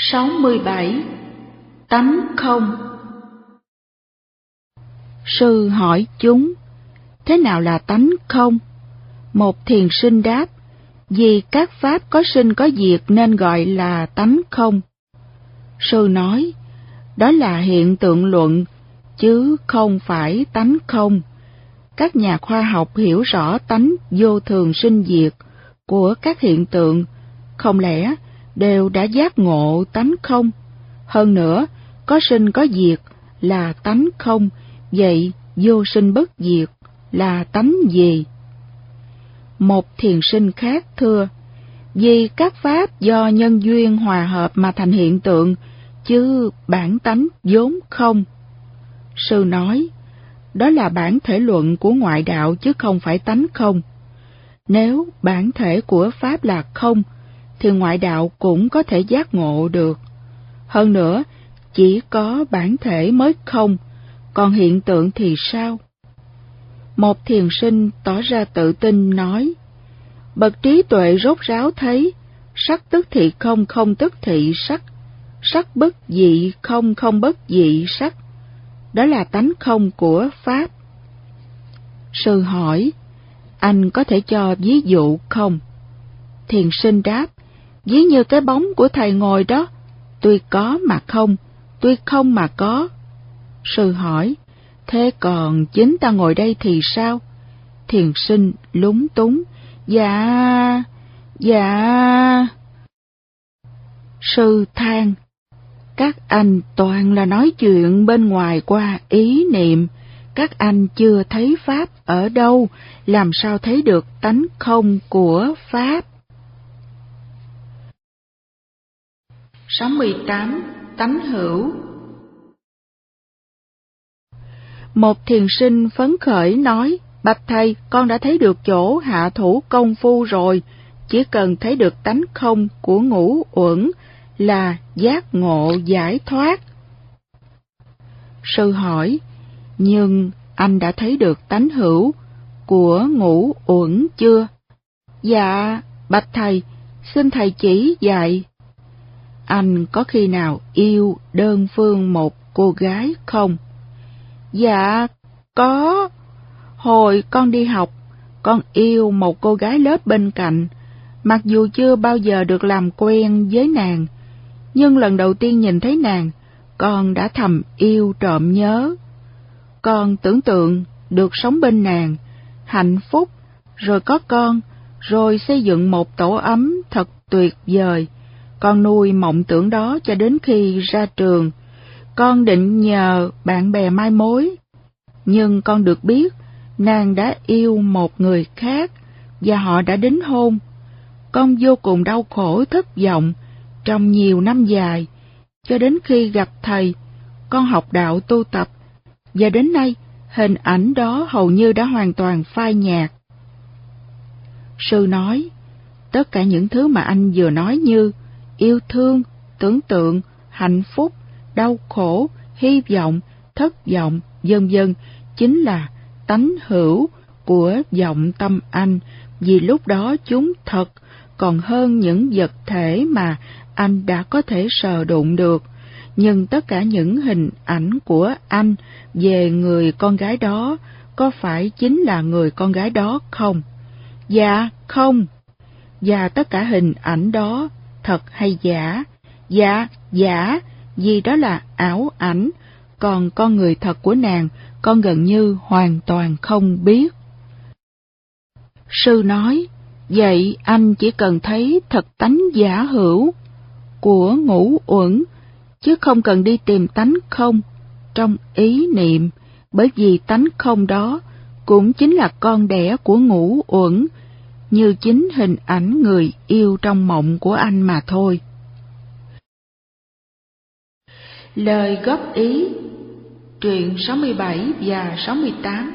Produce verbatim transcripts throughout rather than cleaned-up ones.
sáu mươi bảy. Tánh không. Sư hỏi chúng, thế nào là tánh không? Một thiền sinh đáp, vì các pháp có sinh có diệt nên gọi là tánh không. Sư nói, đó là hiện tượng luận, chứ không phải tánh không. Các nhà khoa học hiểu rõ tánh vô thường sinh diệt của các hiện tượng, không lẽ đều đã giác ngộ tánh không? Hơn nữa, có sinh có diệt là tánh không, vậy vô sinh bất diệt là tánh gì? Một thiền sinh khác thưa, vì các pháp do nhân duyên hòa hợp mà thành hiện tượng, chứ bản tánh vốn không. Sư nói, đó là bản thể luận của ngoại đạo chứ không phải tánh không. Nếu bản thể của pháp là không, thì ngoại đạo cũng có thể giác ngộ được. Hơn nữa, chỉ có bản thể mới không, còn hiện tượng thì sao? Một thiền sinh tỏ ra tự tin nói, bậc trí tuệ rốt ráo thấy, sắc tức thị không, không tức thị sắc, sắc bất dị không, không bất dị sắc. Đó là tánh không của pháp. Sư hỏi, anh có thể cho ví dụ không? Thiền sinh đáp, ví như cái bóng của thầy ngồi đó, tuy có mà không, tuy không mà có. Sư hỏi, thế còn chính ta ngồi đây thì sao? Thiền sinh lúng túng, dạ, dạ. Sư than, các anh toàn là nói chuyện bên ngoài qua ý niệm, các anh chưa thấy pháp ở đâu, làm sao thấy được tánh không của pháp? sáu mươi tám. Tánh hữu. Một thiền sinh phấn khởi nói, bạch thầy, con đã thấy được chỗ hạ thủ công phu rồi, chỉ cần thấy được tánh không của ngũ uẩn là giác ngộ giải thoát. Sư hỏi, nhưng anh đã thấy được tánh hữu của ngũ uẩn chưa? Dạ, bạch thầy, xin thầy chỉ dạy. Anh có khi nào yêu đơn phương một cô gái không? Dạ, có. Hồi con đi học, con yêu một cô gái lớp bên cạnh, mặc dù chưa bao giờ được làm quen với nàng, nhưng lần đầu tiên nhìn thấy nàng, con đã thầm yêu trộm nhớ. Con tưởng tượng được sống bên nàng, hạnh phúc, rồi có con, rồi xây dựng một tổ ấm thật tuyệt vời. Con nuôi mộng tưởng đó cho đến khi ra trường. Con định nhờ bạn bè mai mối, nhưng con được biết nàng đã yêu một người khác và họ đã đính hôn. Con vô cùng đau khổ thất vọng trong nhiều năm dài, cho đến khi gặp thầy, con học đạo tu tập, và đến nay hình ảnh đó hầu như đã hoàn toàn phai nhạt. Sư nói, tất cả những thứ mà anh vừa nói như yêu thương, tưởng tượng, hạnh phúc, đau khổ, hy vọng, thất vọng, vân vân chính là tánh hữu của vọng tâm anh, vì lúc đó chúng thật còn hơn những vật thể mà anh đã có thể sờ đụng được. Nhưng tất cả những hình ảnh của anh về người con gái đó có phải chính là người con gái đó không? Dạ, không. Và tất cả hình ảnh đó thật hay giả? Dạ, giả, vì đó là ảo ảnh, còn con người thật của nàng con gần như hoàn toàn không biết. Sư nói, vậy anh chỉ cần thấy thật tánh giả hữu của ngũ uẩn, chứ không cần đi tìm tánh không trong ý niệm, bởi vì tánh không đó cũng chính là con đẻ của ngũ uẩn, như chính hình ảnh người yêu trong mộng của anh mà thôi. Lời góp ý. Truyện sáu mươi bảy và sáu mươi tám.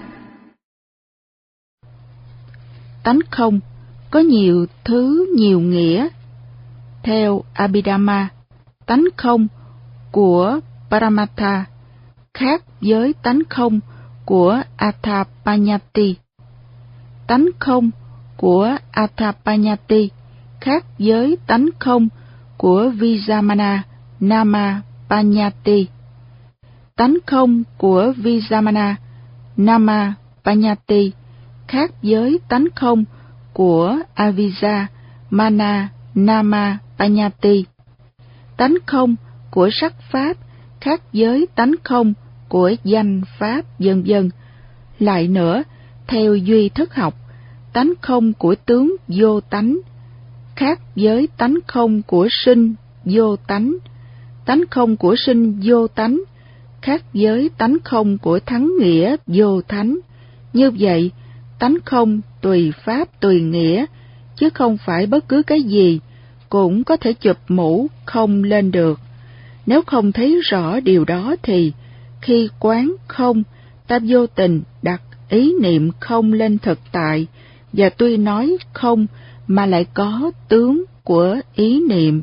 Tánh không có nhiều thứ nhiều nghĩa. Theo Abhidhamma, tánh không của Paramatha khác với tánh không của Athapanyati. Tánh không của Athapanyati khác với tánh không của Vijamana Nama Panyati. Tánh không của Vijamana Nama Panyati khác với tánh không của Avijja Mana Nama Panyati. Tánh không của sắc pháp khác với tánh không của danh pháp, vân vân. Lại nữa, theo duy thức học, tánh không của tướng vô tánh khác với tánh không của sinh vô tánh. Tánh không của sinh vô tánh khác với tánh không của thắng nghĩa vô thánh. Như vậy, tánh không tùy pháp tùy nghĩa, chứ không phải bất cứ cái gì cũng có thể chụp mũ không lên được. Nếu không thấy rõ điều đó thì, khi quán không, ta vô tình đặt ý niệm không lên thực tại, và tuy nói không mà lại có tướng của ý niệm.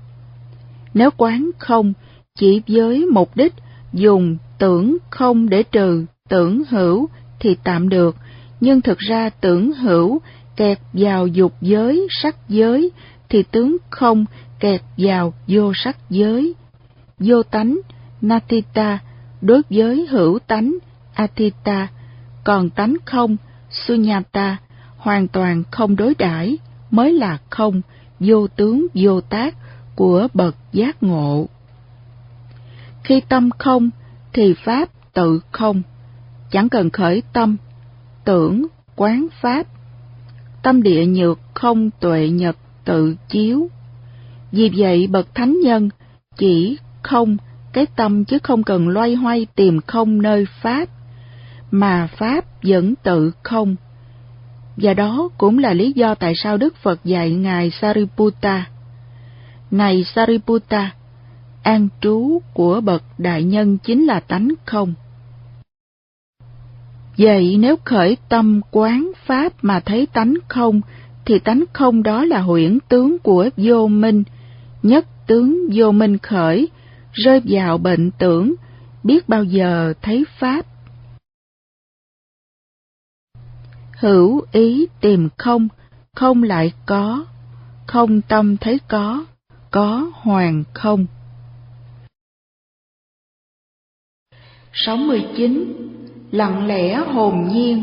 Nếu quán không chỉ với mục đích dùng tưởng không để trừ tưởng hữu thì tạm được, nhưng thực ra tưởng hữu kẹt vào dục giới, sắc giới, thì tướng không kẹt vào vô sắc giới. Vô tánh, natita, đối với hữu tánh, atita, còn tánh không, sunyata, hoàn toàn không đối đãi, mới là không, vô tướng vô tác của bậc giác ngộ. Khi tâm không, thì pháp tự không, chẳng cần khởi tâm, tưởng, quán pháp. Tâm địa nhược không tuệ nhật tự chiếu. Vì vậy bậc thánh nhân chỉ không cái tâm, chứ không cần loay hoay tìm không nơi pháp, mà pháp vẫn tự không. Và đó cũng là lý do tại sao Đức Phật dạy Ngài Sariputta: Này Sariputta, an trú của bậc đại nhân chính là tánh không. Vậy nếu khởi tâm quán pháp mà thấy tánh không, thì tánh không đó là huyễn tướng của vô minh. Nhất tướng vô minh khởi, rơi vào bệnh tưởng, biết bao giờ thấy pháp. Hữu ý tìm không, không lại có, không tâm thấy có, có hoàn không. sáu mươi chín. Lặng lẽ hồn nhiên.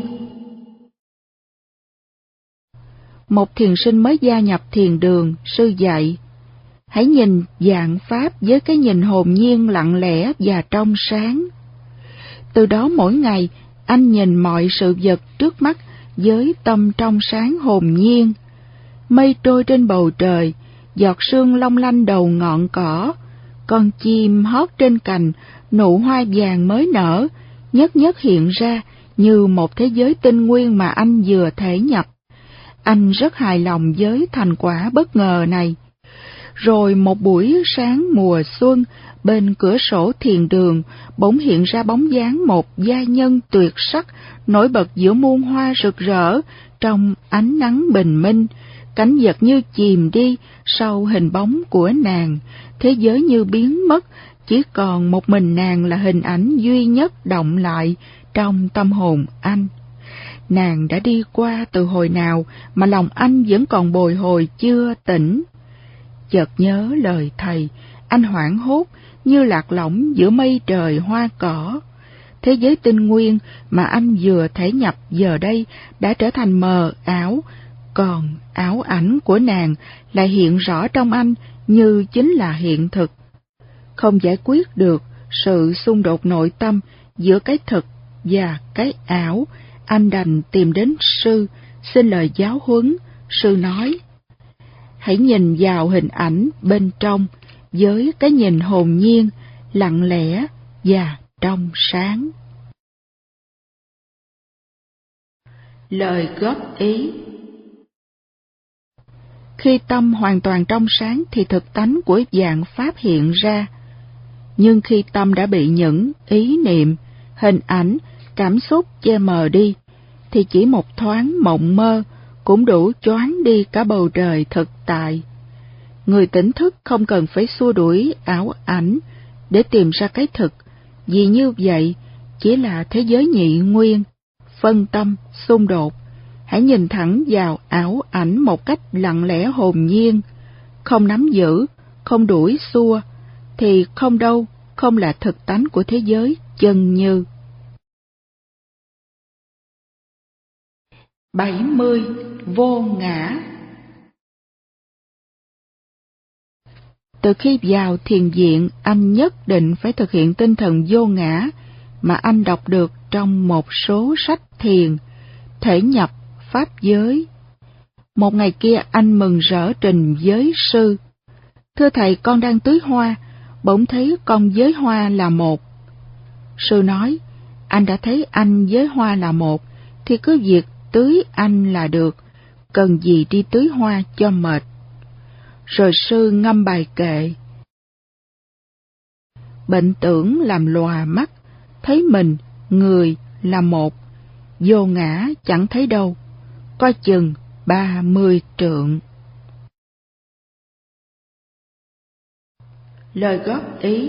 Một thiền sinh mới gia nhập thiền đường, sư dạy: hãy nhìn vạn pháp với cái nhìn hồn nhiên lặng lẽ và trong sáng. Từ đó mỗi ngày, anh nhìn mọi sự vật trước mắt với tâm trong sáng hồn nhiên. Mây trôi trên bầu trời, giọt sương long lanh đầu ngọn cỏ, con chim hót trên cành, nụ hoa vàng mới nở, nhất nhất hiện ra như một thế giới tinh nguyên mà anh vừa thể nhập. Anh rất hài lòng với thành quả bất ngờ này. Rồi một buổi sáng mùa xuân, bên cửa sổ thiền đường bỗng hiện ra bóng dáng một gia nhân tuyệt sắc, nổi bật giữa muôn hoa rực rỡ trong ánh nắng bình minh. Cảnh vật như chìm đi sau hình bóng của nàng, thế giới như biến mất, chỉ còn một mình nàng là hình ảnh duy nhất đọng lại trong tâm hồn anh. Nàng đã đi qua từ hồi nào mà lòng anh vẫn còn bồi hồi chưa tỉnh. Chợt nhớ lời thầy, anh hoảng hốt như lạc lõng giữa mây trời hoa cỏ. Thế giới tinh nguyên mà anh vừa thể nhập giờ đây đã trở thành mờ ảo, còn ảo ảnh của nàng lại hiện rõ trong anh như chính là hiện thực. Không giải quyết được sự xung đột nội tâm giữa cái thực và cái ảo, anh đành tìm đến sư, xin lời giáo huấn. Sư nói: hãy nhìn vào hình ảnh bên trong với cái nhìn hồn nhiên, lặng lẽ và trong sáng. Lời góp ý: khi tâm hoàn toàn trong sáng thì thực tánh của vạn pháp hiện ra. Nhưng khi tâm đã bị những ý niệm, hình ảnh, cảm xúc che mờ đi, thì chỉ một thoáng mộng mơ cũng đủ choáng đi cả bầu trời thực tại. Người tỉnh thức không cần phải xua đuổi ảo ảnh để tìm ra cái thực, vì như vậy chỉ là thế giới nhị nguyên, phân tâm, xung đột. Hãy nhìn thẳng vào ảo ảnh một cách lặng lẽ hồn nhiên, không nắm giữ, không đuổi xua, thì không đâu, không là thực tánh của thế giới chân như. bảy mươi. Vô ngã. Từ khi vào thiền viện, anh nhất định phải thực hiện tinh thần vô ngã mà anh đọc được trong một số sách thiền, thể nhập pháp giới. Một ngày kia anh mừng rỡ trình với sư: "Thưa thầy, con đang tưới hoa, bỗng thấy con với hoa là một." Sư nói: "Anh đã thấy anh với hoa là một, thì cứ việc tưới anh là được, cần gì đi tưới hoa cho mệt." Rồi sư ngâm bài kệ: "Bệnh tưởng làm lòa mắt, thấy mình, người là một, vô ngã chẳng thấy đâu, coi chừng ba mươi trượng." Lời góp ý: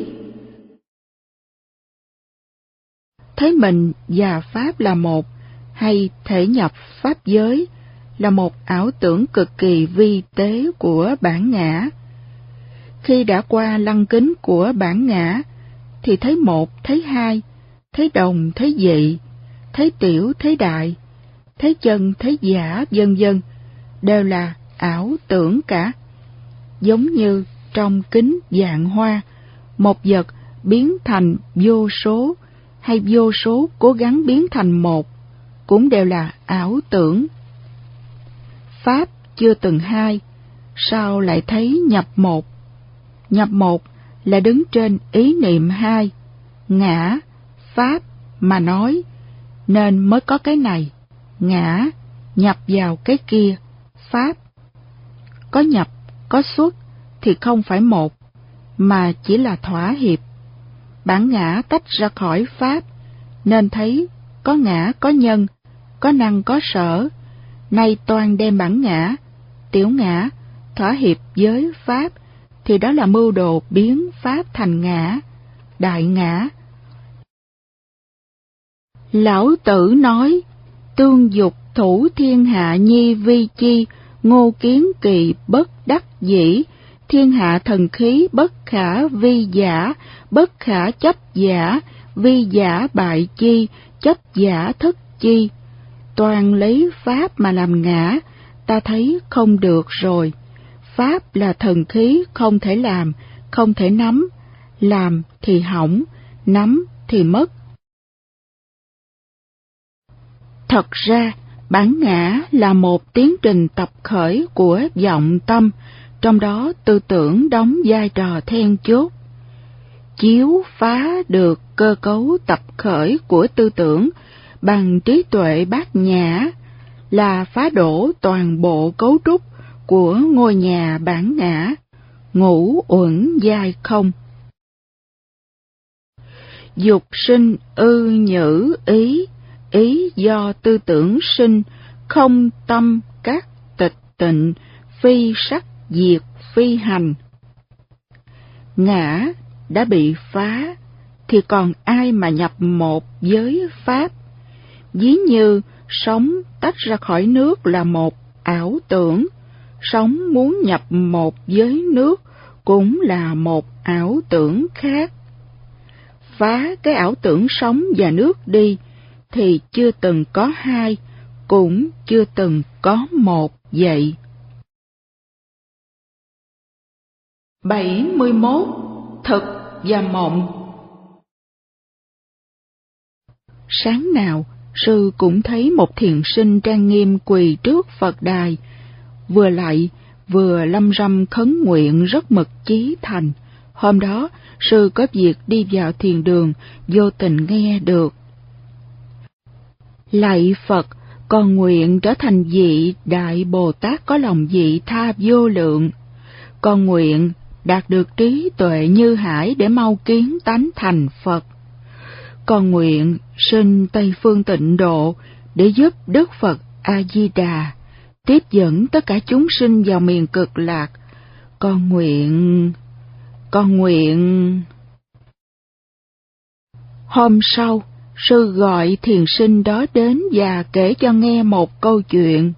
thấy mình và Pháp là một, hay thể nhập Pháp giới, là một ảo tưởng cực kỳ vi tế của bản ngã. Khi đã qua lăng kính của bản ngã, thì thấy một, thấy hai, thấy đồng, thấy dị, thấy tiểu, thấy đại, thấy chân, thấy giả, vân vân, đều là ảo tưởng cả. Giống như trong kính vạn hoa, một vật biến thành vô số, hay vô số cố gắng biến thành một, cũng đều là ảo tưởng. Pháp chưa từng hai, sao lại thấy nhập một? Nhập một là đứng trên ý niệm hai, ngã, Pháp mà nói, nên mới có cái này, ngã, nhập vào cái kia, Pháp. Có nhập, có xuất thì không phải một, mà chỉ là thỏa hiệp. Bản ngã tách ra khỏi Pháp, nên thấy có ngã có nhân, có năng có sở. Nay toan đem bản ngã, tiểu ngã, thỏa hiệp với Pháp, thì đó là mưu đồ biến Pháp thành ngã, đại ngã. Lão Tử nói: "Tương dục thủ thiên hạ nhi vi chi, ngô kiến kỳ bất đắc dĩ, thiên hạ thần khí bất khả vi giả, bất khả chấp giả, vi giả bại chi, chấp giả thất chi." Toàn lấy Pháp mà làm ngã, ta thấy không được rồi. Pháp là thần khí không thể làm, không thể nắm, làm thì hỏng, nắm thì mất. Thật ra, bản ngã là một tiến trình tập khởi của vọng tâm, trong đó tư tưởng đóng vai trò then chốt. Chiếu phá được cơ cấu tập khởi của tư tưởng bằng trí tuệ bát nhã, là phá đổ toàn bộ cấu trúc của ngôi nhà bản ngã, ngũ uẩn giai không. Dục sinh ư nhữ ý, ý do tư tưởng sinh, không tâm các tịch tịnh, phi sắc diệt phi hành. Ngã đã bị phá, thì còn ai mà nhập một với Pháp? Ví như sóng tách ra khỏi nước là một ảo tưởng, sóng muốn nhập một với nước cũng là một ảo tưởng khác. Phá cái ảo tưởng sóng và nước đi, thì chưa từng có hai, cũng chưa từng có một vậy. bảy mươi mốt. Thực và mộng. Sáng nào, sư cũng thấy một thiền sinh trang nghiêm quỳ trước Phật đài, vừa lạy vừa lâm râm khấn nguyện rất mực chí thành. Hôm đó, sư có việc đi vào thiền đường, vô tình nghe được: "Lạy Phật, con nguyện trở thành vị Đại Bồ Tát có lòng vị tha vô lượng. Con nguyện đạt được trí tuệ như hải để mau kiến tánh thành Phật. Con nguyện sinh Tây Phương Tịnh Độ để giúp Đức Phật A-di-đà tiếp dẫn tất cả chúng sinh vào miền Cực Lạc. Con nguyện... con nguyện..." Hôm sau, sư gọi thiền sinh đó đến và kể cho nghe một câu chuyện.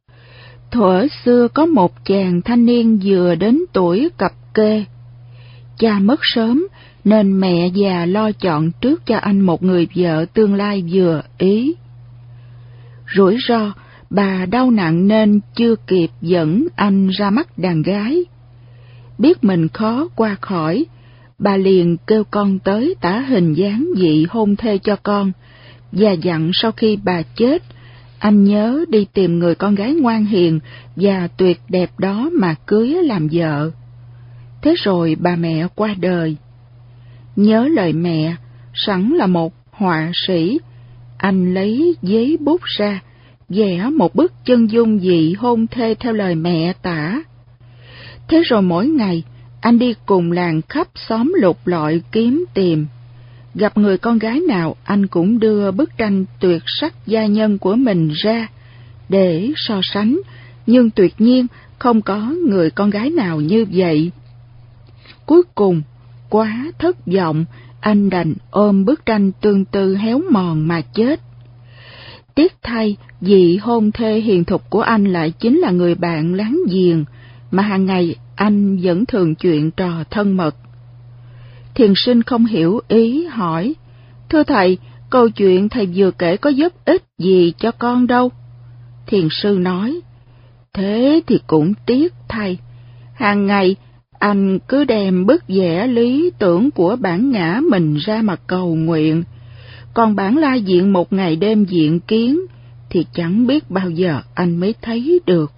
Thuở xưa có một chàng thanh niên vừa đến tuổi cập kê. Cha mất sớm, nên mẹ già lo chọn trước cho anh một người vợ tương lai vừa ý. Rủi ro, bà đau nặng nên chưa kịp dẫn anh ra mắt đàn gái. Biết mình khó qua khỏi, bà liền kêu con tới tả hình dáng dị hôn thê cho con, và dặn sau khi bà chết, anh nhớ đi tìm người con gái ngoan hiền và tuyệt đẹp đó mà cưới làm vợ. Thế rồi bà mẹ qua đời. Nhớ lời mẹ, sẵn là một họa sĩ, anh lấy giấy bút ra, vẽ một bức chân dung dị hôn thê theo lời mẹ tả. Thế rồi mỗi ngày, anh đi cùng làng khắp xóm lục lọi kiếm tìm. Gặp người con gái nào, anh cũng đưa bức tranh tuyệt sắc gia nhân của mình ra để so sánh, nhưng tuyệt nhiên không có người con gái nào như vậy. Cuối cùng, quá thất vọng, anh đành ôm bức tranh tương tư héo mòn mà chết. Tiếc thay, vị hôn thê hiền thục của anh lại chính là người bạn láng giềng, mà hàng ngày anh vẫn thường chuyện trò thân mật. Thiền sinh không hiểu ý hỏi, thưa thầy, câu chuyện thầy vừa kể có giúp ích gì cho con đâu. Thiền sư nói, thế thì cũng tiếc thầy, hàng ngày anh cứ đem bức vẽ lý tưởng của bản ngã mình ra mà cầu nguyện, còn bản la diện một ngày đêm diện kiến thì chẳng biết bao giờ anh mới thấy được.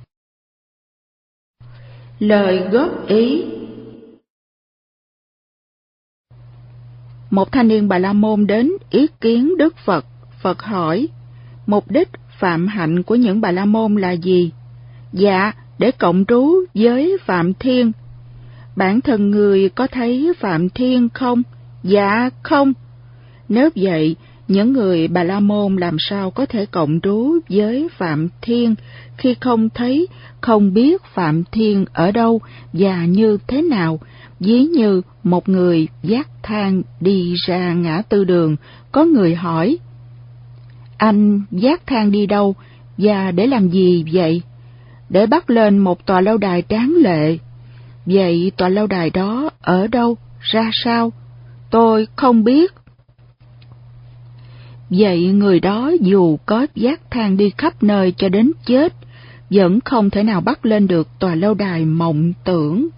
Lời góp ý. Một thanh niên Bà La Môn đến ý kiến Đức Phật. Phật hỏi, mục đích phạm hạnh của những Bà La Môn là gì? Dạ, để cộng trú với Phạm Thiên. Bản thân người có thấy Phạm Thiên không? Dạ, không. Nếu vậy, những người Bà La Môn làm sao có thể cộng trú với Phạm Thiên khi không thấy, không biết Phạm Thiên ở đâu và như thế nào? Ví như một người vác thang đi ra ngã tư đường, có người hỏi, anh vác thang đi đâu và để làm gì vậy? Để bắt lên một tòa lâu đài tráng lệ. Vậy tòa lâu đài đó ở đâu, ra sao? Tôi không biết. Vậy người đó dù có vác thang đi khắp nơi cho đến chết, vẫn không thể nào bắt lên được tòa lâu đài mộng tưởng.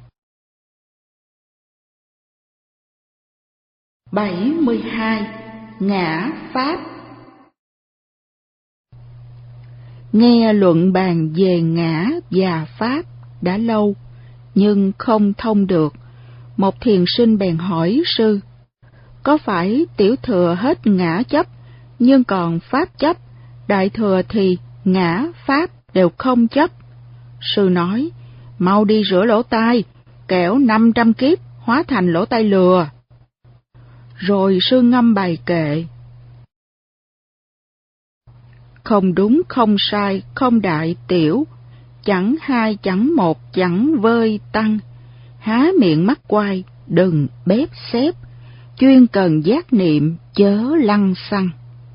bảy mươi hai. Ngã Pháp. Nghe luận bàn về ngã và Pháp đã lâu, nhưng không thông được. Một thiền sinh bèn hỏi sư, có phải tiểu thừa hết ngã chấp, nhưng còn Pháp chấp, đại thừa thì ngã Pháp đều không chấp? Sư nói, mau đi rửa lỗ tai, kẻo năm trăm kiếp hóa thành lỗ tai lừa. Rồi sư ngâm bài kệ, không đúng không sai, không đại tiểu, chẳng hai chẳng một, chẳng vơi tăng, há miệng mắt quay, đừng bếp xếp, chuyên cần giác niệm, chớ lăng xăng.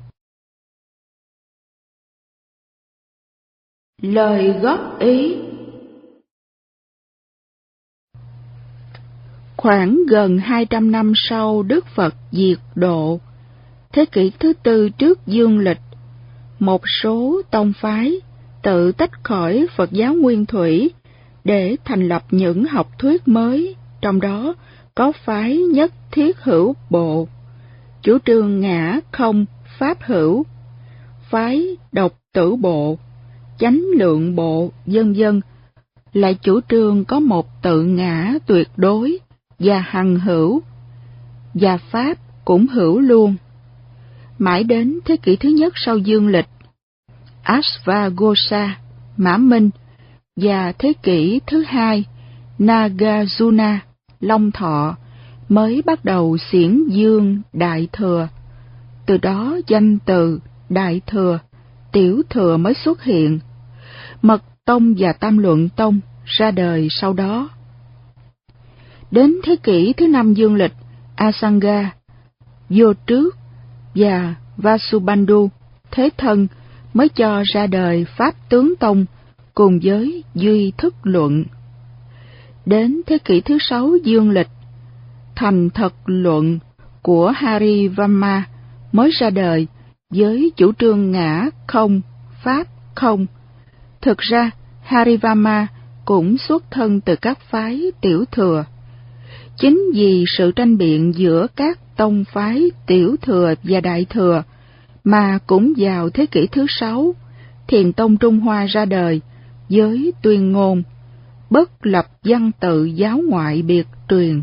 Lời góp ý. Khoảng gần hai trăm năm sau Đức Phật diệt độ, thế kỷ thứ tư trước dương lịch, một số tông phái tự tách khỏi Phật giáo nguyên thủy để thành lập những học thuyết mới, trong đó có phái nhất thiết hữu bộ, chủ trương ngã không pháp hữu, phái độc tử bộ, chánh lượng bộ, vân vân, lại chủ trương có một tự ngã tuyệt đối và hằng hữu, và pháp cũng hữu luôn. Mãi đến thế kỷ thứ nhất sau dương lịch, Ashvaghosha, Mã Minh, và thế kỷ thứ hai, Nagarjuna, Long Thọ, mới bắt đầu xiển dương đại thừa. Từ đó danh từ đại thừa, tiểu thừa mới xuất hiện. Mật tông và tam luận tông ra đời sau đó. Đến thế kỷ thứ năm dương lịch, Asanga, Vô Trước và Vasubandhu, Thế Thân mới cho ra đời Pháp Tướng Tông cùng với Duy Thức Luận. Đến thế kỷ thứ sáu dương lịch, Thành Thật Luận của Harivamma mới ra đời với chủ trương ngã không, pháp không. Thực ra, Harivamma cũng xuất thân từ các phái tiểu thừa. Chính vì sự tranh biện giữa các tông phái tiểu thừa và đại thừa mà cũng vào thế kỷ thứ sáu, Thiền tông Trung Hoa ra đời với tuyên ngôn bất lập văn tự giáo ngoại biệt truyền.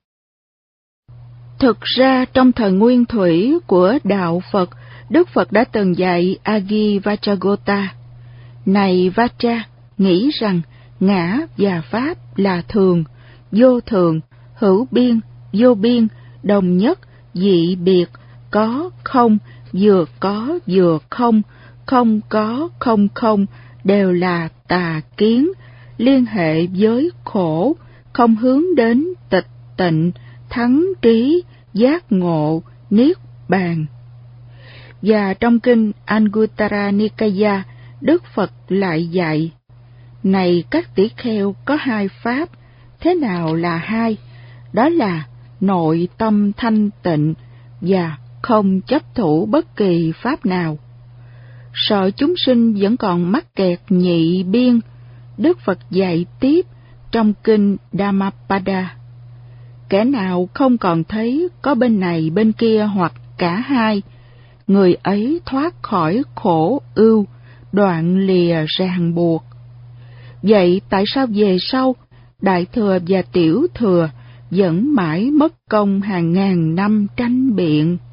Thực ra trong thời nguyên thủy của đạo Phật, Đức Phật đã từng dạy Agi-Vachagota: này Vacha, nghĩ rằng ngã và pháp là thường, vô thường, hữu biên, vô biên, đồng nhất, dị biệt, có không, vừa có vừa không, không có không không, đều là tà kiến, liên hệ với khổ, không hướng đến tịch tịnh, thắng trí, giác ngộ, niết bàn. Và trong kinh Anguttara Nikaya, Đức Phật lại dạy: này các tỷ kheo, có hai pháp. Thế nào là hai? Đó là nội tâm thanh tịnh và không chấp thủ bất kỳ pháp nào. Sợ chúng sinh vẫn còn mắc kẹt nhị biên, Đức Phật dạy tiếp trong kinh Dhammapada: kẻ nào không còn thấy có bên này bên kia hoặc cả hai, người ấy thoát khỏi khổ ưu, đoạn lìa ràng buộc. Vậy tại sao về sau, đại thừa và tiểu thừa vẫn mãi mất công hàng ngàn năm tranh biện?